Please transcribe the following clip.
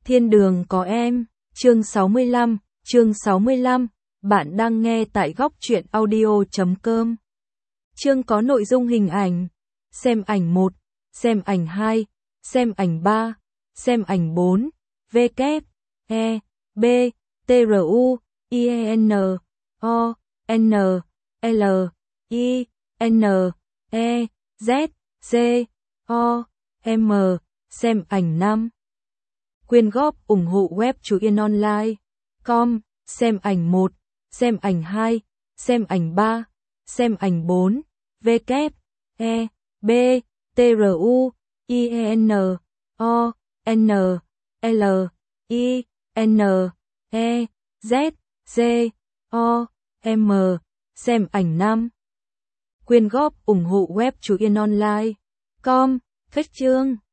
Thiên đường có em, chương 65, bạn đang nghe tại góc truyện audio.com. Chương có nội dung hình ảnh, xem ảnh 1, xem ảnh 2, xem ảnh 3, xem ảnh 4, W, E, B, T, R, U, I, E, N, O, N, L, I, N, E, Z, C, O, M, xem ảnh 5. Quyên góp ủng hộ web Chú Yên Online.com, xem ảnh 1, xem ảnh 2, xem ảnh 3, xem ảnh 4, W, E, B, T, R, U, I, E, N, O, N, L, I, N, E, Z, C, O, M, xem ảnh 5. Quyên góp ủng hộ web Chú Yên Online.com, phết chương.